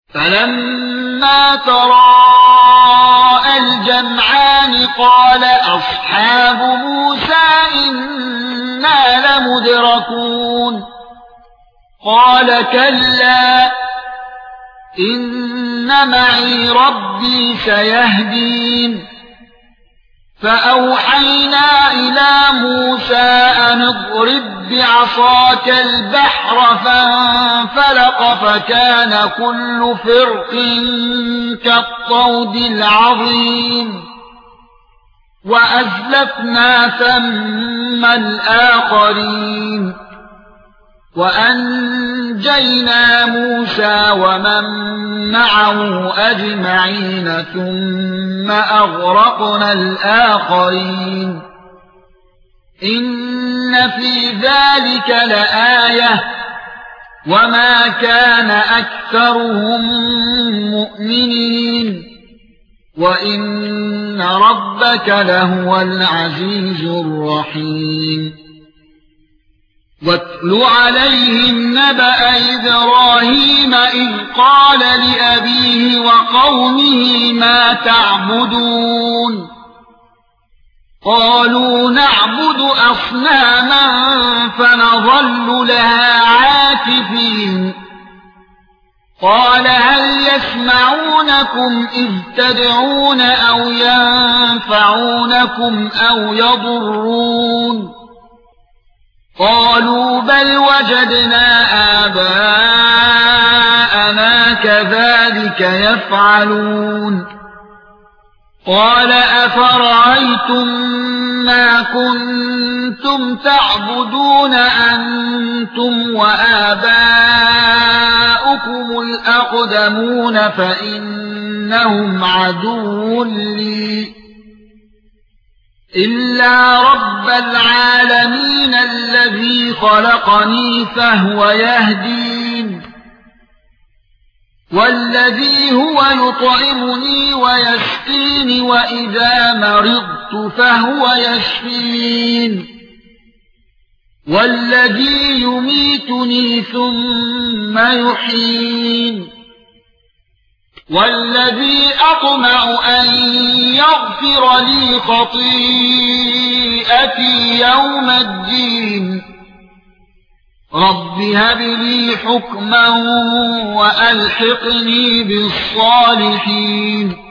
فلما تراءى الجمعان قال أصحاب موسى إنا لمدركون قال كلا إن معي ربي سيهدين فأوحينا إلى موسى أن اضرب بعصاك البحر فانفلق فكان كل فرق كالطود العظيم وأزلفنا ثم الآخرين وأنجينا موسى ومن معه أجمعين ثم أغرقنا الآخرين إن في ذلك لآية وما كان أكثرهم مؤمنين وإن ربك لهو العزيز الرحيم واتل عليهم نبأ إبراهيم إذ قال لأبيه وقومه ما تعبدون قالوا نعبد أصناما فنظل لها عاكفين قال هل يسمعونكم إذ تدعون أو ينفعونكم أو يضرون قالوا بل وجدنا آباءنا كذلك يفعلون قال أفرأيتم ما كنتم تعبدون أنتم وآباؤكم الأقدمون فإنهم عدو لي إلا رب العالمين الذي خلقني فهو يهدين والذي هو يطعمني ويسقين وإذا مرضت فهو يشفين والذي يميتني ثم يحيين والذي أطمع أن يغفر لي خطيئتي يوم الدين رب هب لي حكما وألحقني بالصالحين